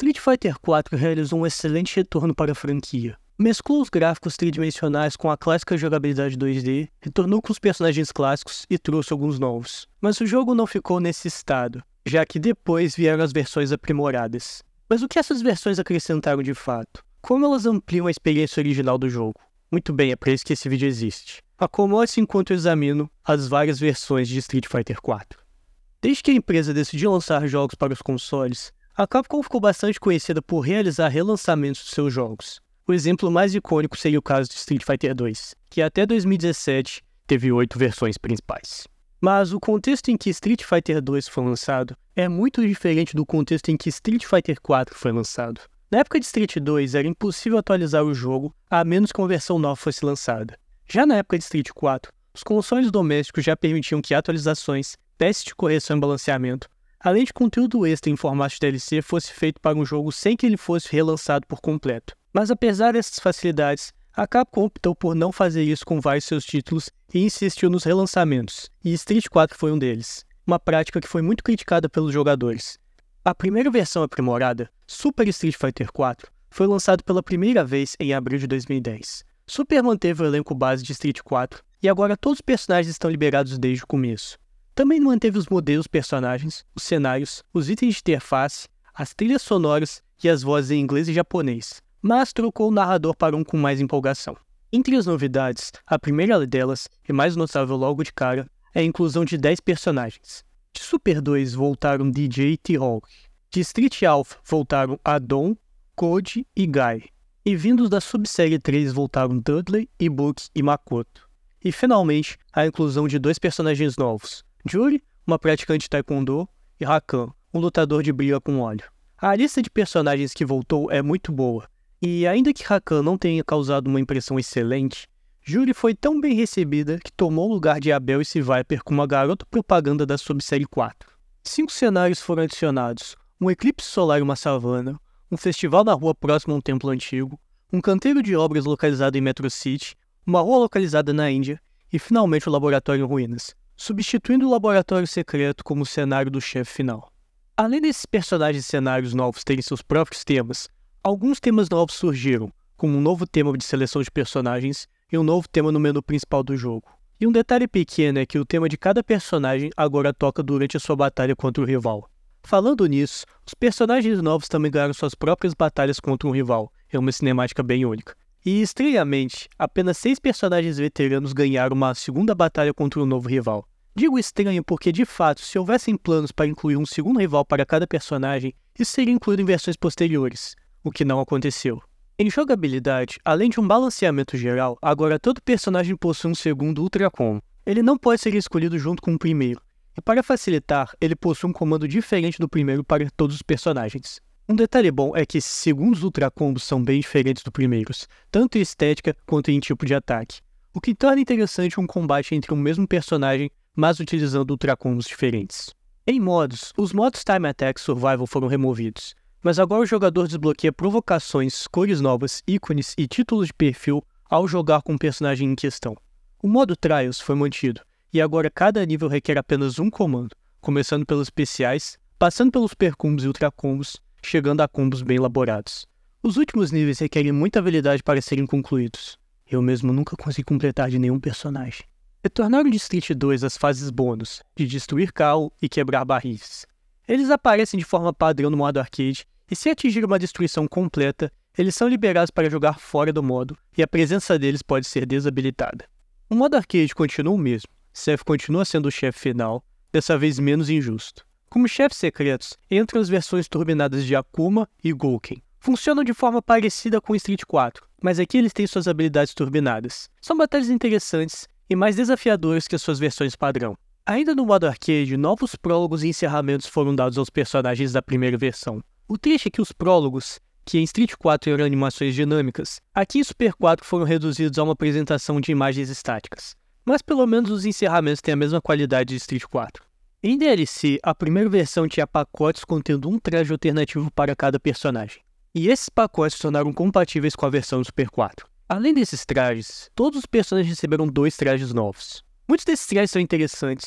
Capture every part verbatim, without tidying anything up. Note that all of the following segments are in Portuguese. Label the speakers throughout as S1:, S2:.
S1: Street Fighter quatro realizou um excelente retorno para a franquia. Mesclou os gráficos tridimensionais com a clássica jogabilidade dois D, retornou com os personagens clássicos e trouxe alguns novos. Mas o jogo não ficou nesse estado, já que depois vieram as versões aprimoradas. Mas o que essas versões acrescentaram de fato? Como elas ampliam a experiência original do jogo? Muito bem, é para isso que esse vídeo existe. Acomode-se enquanto eu examino as várias versões de Street Fighter quatro. Desde que a empresa decidiu lançar jogos para os consoles, a Capcom ficou bastante conhecida por realizar relançamentos de seus jogos. O exemplo mais icônico seria o caso de Street Fighter dois, que até dois mil e dezessete teve oito versões principais. Mas o contexto em que Street Fighter dois foi lançado é muito diferente do contexto em que Street Fighter quatro foi lançado. Na época de Street dois era impossível atualizar o jogo a menos que uma versão nova fosse lançada. Já na época de Street quatro, os consoles domésticos já permitiam que atualizações, testes de correção e balanceamento, além de conteúdo extra em formato de D L C, fosse feito para um jogo sem que ele fosse relançado por completo. Mas apesar dessas facilidades, a Capcom optou por não fazer isso com vários seus títulos e insistiu nos relançamentos, e Street quatro foi um deles, uma prática que foi muito criticada pelos jogadores. A primeira versão aprimorada, Super Street Fighter quatro, foi lançado pela primeira vez em abril de dois mil e dez. Super manteve o elenco base de Street quatro, e agora todos os personagens estão liberados desde o começo. Também manteve os modelos personagens, os cenários, os itens de interface, as trilhas sonoras e as vozes em inglês e japonês, mas trocou o narrador para um com mais empolgação. Entre as novidades, a primeira delas, e mais notável logo de cara, é a inclusão de dez personagens. De Super dois voltaram D J e T-Hawk. De Street Alpha voltaram Adon, Code e Guy. E vindos da Subsérie três voltaram Dudley, Ibuki e Makoto. E finalmente, a inclusão de dois personagens novos, Juri, uma praticante de taekwondo, e Rakan, um lutador de briga com óleo. A lista de personagens que voltou é muito boa, e ainda que Rakan não tenha causado uma impressão excelente, Juri foi tão bem recebida que tomou o lugar de Abel e Viper como a garota propaganda da Subsérie quatro. Cinco cenários foram adicionados, um eclipse solar e uma savana, um festival na rua próximo a um templo antigo, um canteiro de obras localizado em Metro City, uma rua localizada na Índia e finalmente o laboratório em ruínas, substituindo o laboratório secreto como cenário do chefe final. Além desses personagens e cenários novos terem seus próprios temas, alguns temas novos surgiram, como um novo tema de seleção de personagens e um novo tema no menu principal do jogo. E um detalhe pequeno é que o tema de cada personagem agora toca durante a sua batalha contra o rival. Falando nisso, os personagens novos também ganharam suas próprias batalhas contra um rival, é uma cinemática bem única. E, estranhamente, apenas seis personagens veteranos ganharam uma segunda batalha contra um novo rival. Digo estranho porque, de fato, se houvessem planos para incluir um segundo rival para cada personagem, isso seria incluído em versões posteriores, o que não aconteceu. Em jogabilidade, além de um balanceamento geral, agora todo personagem possui um segundo Ultra Combo. Ele não pode ser escolhido junto com o primeiro, e para facilitar, ele possui um comando diferente do primeiro para todos os personagens. Um detalhe bom é que esses segundos Ultra Combos são bem diferentes dos primeiros, tanto em estética quanto em tipo de ataque, o que torna interessante um combate entre um mesmo personagem, mas utilizando Ultra Combos diferentes. Em modos, os modos Time Attack e Survival foram removidos, mas agora o jogador desbloqueia provocações, cores novas, ícones e títulos de perfil ao jogar com o personagem em questão. O modo Trials foi mantido, e agora cada nível requer apenas um comando, começando pelos especiais, passando pelos Super Combos e Ultra Combos, chegando a combos bem elaborados. Os últimos níveis requerem muita habilidade para serem concluídos. Eu mesmo nunca consegui completar de nenhum personagem. Retornaram de Street dois as fases bônus, de destruir carro e quebrar barris. Eles aparecem de forma padrão no modo arcade, e se atingir uma destruição completa, eles são liberados para jogar fora do modo, e a presença deles pode ser desabilitada. O modo arcade continua o mesmo, Seth continua sendo o chefe final, dessa vez menos injusto. Como chefes secretos, entram as versões turbinadas de Akuma e Gouken. Funcionam de forma parecida com Street quatro, mas aqui eles têm suas habilidades turbinadas. São batalhas interessantes e mais desafiadoras que as suas versões padrão. Ainda no modo arcade, novos prólogos e encerramentos foram dados aos personagens da primeira versão. O triste é que os prólogos, que em Street quatro eram animações dinâmicas, aqui em Super quatro foram reduzidos a uma apresentação de imagens estáticas. Mas pelo menos os encerramentos têm a mesma qualidade de Street quatro. Em D L C, a primeira versão tinha pacotes contendo um traje alternativo para cada personagem. E esses pacotes se tornaram compatíveis com a versão do Super quatro. Além desses trajes, todos os personagens receberam dois trajes novos. Muitos desses trajes são interessantes.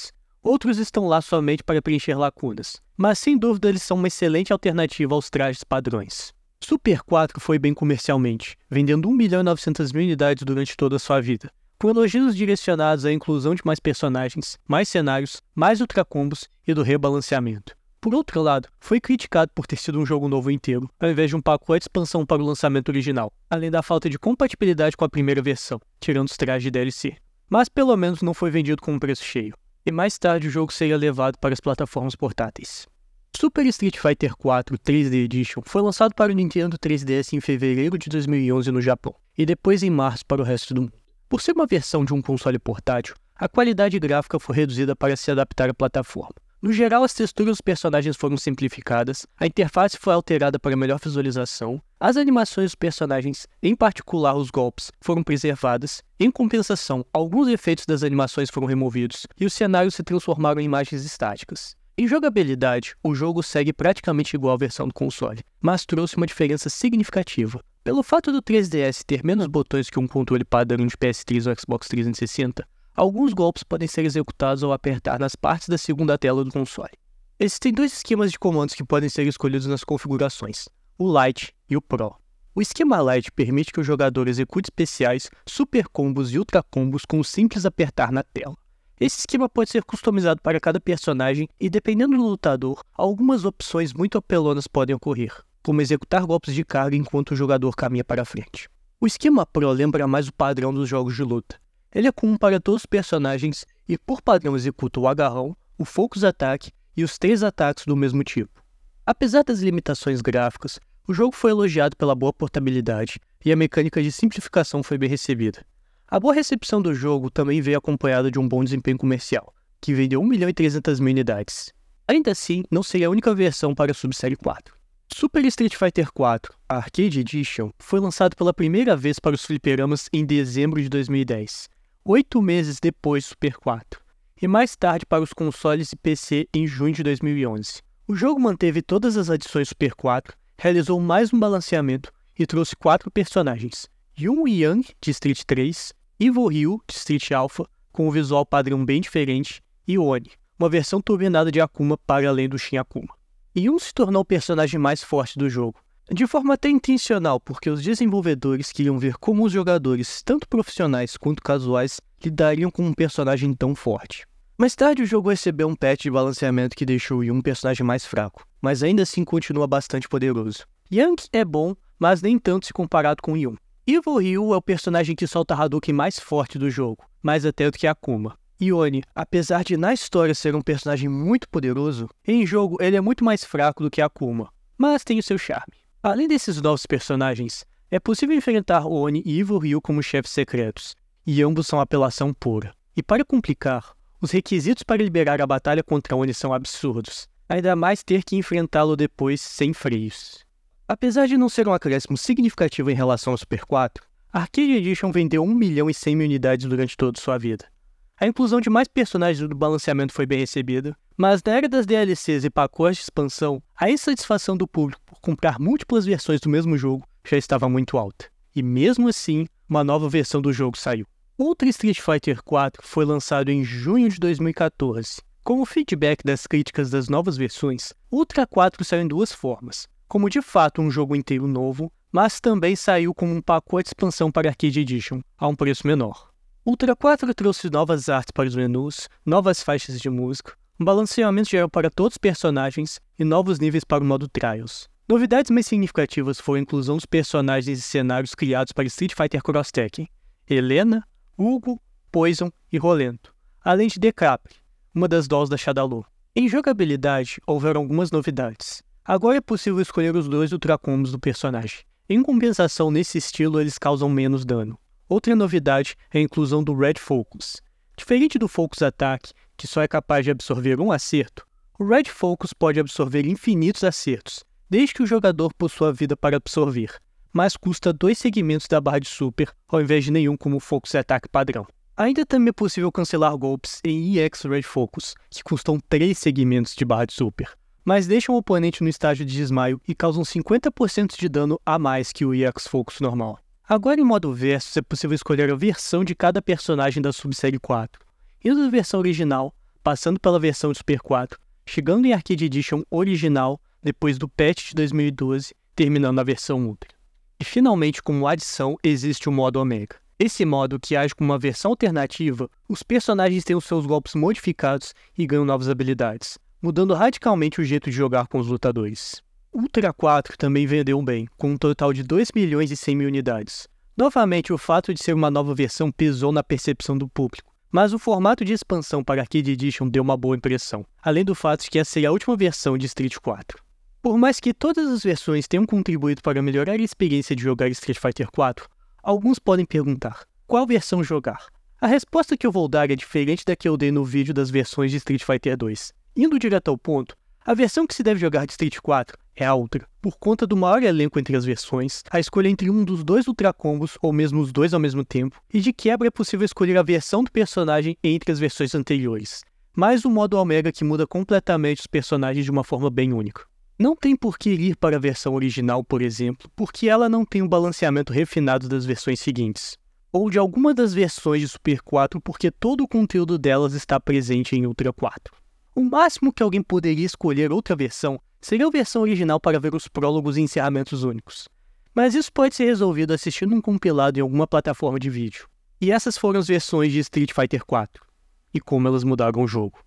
S1: Outros estão lá somente para preencher lacunas, mas sem dúvida eles são uma excelente alternativa aos trajes padrões. Super quatro foi bem comercialmente, vendendo um milhão e novecentas mil unidades durante toda a sua vida, com elogios direcionados à inclusão de mais personagens, mais cenários, mais ultracombos e do rebalanceamento. Por outro lado, foi criticado por ter sido um jogo novo inteiro, ao invés de um pacote de expansão para o lançamento original, além da falta de compatibilidade com a primeira versão, tirando os trajes de D L C. Mas pelo menos não foi vendido com um preço cheio, e mais tarde o jogo seria levado para as plataformas portáteis. Super Street Fighter quatro três D Edition foi lançado para o Nintendo três D S em fevereiro de dois mil e onze no Japão, e depois em março para o resto do mundo. Por ser uma versão de um console portátil, a qualidade gráfica foi reduzida para se adaptar à plataforma. No geral, as texturas dos personagens foram simplificadas, a interface foi alterada para melhor visualização, as animações dos personagens, em particular os golpes, foram preservadas, em compensação, alguns efeitos das animações foram removidos e os cenários se transformaram em imagens estáticas. Em jogabilidade, o jogo segue praticamente igual à versão do console, mas trouxe uma diferença significativa. Pelo fato do três D S ter menos botões que um controle padrão de P S três ou Xbox trezentos e sessenta, alguns golpes podem ser executados ao apertar nas partes da segunda tela do console. Existem dois esquemas de comandos que podem ser escolhidos nas configurações, o Lite e o Pro. O esquema Lite permite que o jogador execute especiais, super combos e ultra combos com o simples apertar na tela. Esse esquema pode ser customizado para cada personagem e, dependendo do lutador, algumas opções muito apelonas podem ocorrer, como executar golpes de carga enquanto o jogador caminha para frente. O esquema Pro lembra mais o padrão dos jogos de luta. Ele é comum para todos os personagens e, por padrão, executa o agarrão, o focus attack e os três ataques do mesmo tipo. Apesar das limitações gráficas, o jogo foi elogiado pela boa portabilidade e a mecânica de simplificação foi bem recebida. A boa recepção do jogo também veio acompanhada de um bom desempenho comercial, que vendeu um milhão e trezentas mil unidades. Ainda assim, não seria a única versão para a Subsérie quatro. Super Street Fighter quatro Arcade Edition foi lançado pela primeira vez para os fliperamas em dezembro de dois mil e dez, oito meses depois do Super quatro, e mais tarde para os consoles e P C em junho de dois mil e onze. O jogo manteve todas as adições Super quatro, realizou mais um balanceamento e trouxe quatro personagens: Yun Yang, de Street três, Evil Ryu, de Street Alpha, com um visual padrão bem diferente, e Oni, uma versão turbinada de Akuma para além do Shin Akuma. Yun se tornou o personagem mais forte do jogo, de forma até intencional, porque os desenvolvedores queriam ver como os jogadores, tanto profissionais quanto casuais, lidariam com um personagem tão forte. Mais tarde o jogo recebeu um patch de balanceamento que deixou Yun um personagem mais fraco, mas ainda assim continua bastante poderoso. Yang é bom, mas nem tanto se comparado com Yun. Evil Ryu é o personagem que solta Hadouken mais forte do jogo, mais até do que Akuma. E Oni, apesar de na história ser um personagem muito poderoso, em jogo ele é muito mais fraco do que Akuma, mas tem o seu charme. Além desses novos personagens, é possível enfrentar Oni e Evil Ryu como chefes secretos, e ambos são apelação pura. E para complicar, os requisitos para liberar a batalha contra Oni são absurdos, ainda mais ter que enfrentá-lo depois sem freios. Apesar de não ser um acréscimo significativo em relação ao Super quatro, a Arcade Edition vendeu um milhão e cem mil unidades durante toda sua vida. A inclusão de mais personagens do balanceamento foi bem recebida, mas na era das D L Cs e pacotes de expansão, a insatisfação do público por comprar múltiplas versões do mesmo jogo já estava muito alta. E mesmo assim, uma nova versão do jogo saiu. Ultra Street Fighter quatro foi lançado em junho de dois mil e quatorze. Como feedback das críticas das novas versões, Ultra quatro saiu em duas formas, como de fato um jogo inteiro novo, mas também saiu como um pacote de expansão para Arcade Edition, a um preço menor. Ultra quatro trouxe novas artes para os menus, novas faixas de música, um balanceamento geral para todos os personagens e novos níveis para o modo Trials. Novidades mais significativas foram a inclusão dos personagens e cenários criados para Street Fighter Cross Tekken, Helena, Hugo, Poison e Rolento, além de Decapre, uma das dolls da Shadaloo. Em jogabilidade, houveram algumas novidades. Agora é possível escolher os dois ultracombos do personagem. Em compensação, nesse estilo, eles causam menos dano. Outra novidade é a inclusão do Red Focus. Diferente do Focus Attack, que só é capaz de absorver um acerto, o Red Focus pode absorver infinitos acertos, desde que o jogador possua vida para absorver, mas custa dois segmentos da barra de Super, ao invés de nenhum como o Focus Attack padrão. Ainda também é possível cancelar golpes em E X Red Focus, que custam três segmentos de barra de Super, mas deixam o oponente no estágio de desmaio e causam cinquenta por cento de dano a mais que o E X Focus normal. Agora em modo Versus é possível escolher a versão de cada personagem da Subsérie quatro. Indo da versão original, passando pela versão de Super quatro, chegando em Arcade Edition original depois do patch de dois mil e doze, terminando na versão Ultra. E finalmente, como adição, existe o modo Omega. Esse modo, que age como uma versão alternativa, os personagens têm os seus golpes modificados e ganham novas habilidades, mudando radicalmente o jeito de jogar com os lutadores. Ultra quatro também vendeu bem, com um total de dois milhões e cem mil unidades. Novamente, o fato de ser uma nova versão pesou na percepção do público, mas o formato de expansão para Arcade Edition deu uma boa impressão, além do fato de que essa seria a última versão de Street quatro. Por mais que todas as versões tenham contribuído para melhorar a experiência de jogar Street Fighter quatro, alguns podem perguntar, qual versão jogar? A resposta que eu vou dar é diferente da que eu dei no vídeo das versões de Street Fighter dois. Indo direto ao ponto, a versão que se deve jogar de Street quatro é a Ultra, por conta do maior elenco entre as versões, a escolha entre um dos dois Ultra Combos, ou mesmo os dois ao mesmo tempo, e de quebra é possível escolher a versão do personagem entre as versões anteriores, mais o modo Omega que muda completamente os personagens de uma forma bem única. Não tem por que ir para a versão original, por exemplo, porque ela não tem o balanceamento refinado das versões seguintes, ou de alguma das versões de Super quatro porque todo o conteúdo delas está presente em Ultra quatro. O máximo que alguém poderia escolher outra versão seria a versão original para ver os prólogos e encerramentos únicos. Mas isso pode ser resolvido assistindo um compilado em alguma plataforma de vídeo. E essas foram as versões de Street Fighter quatro, e como elas mudaram o jogo.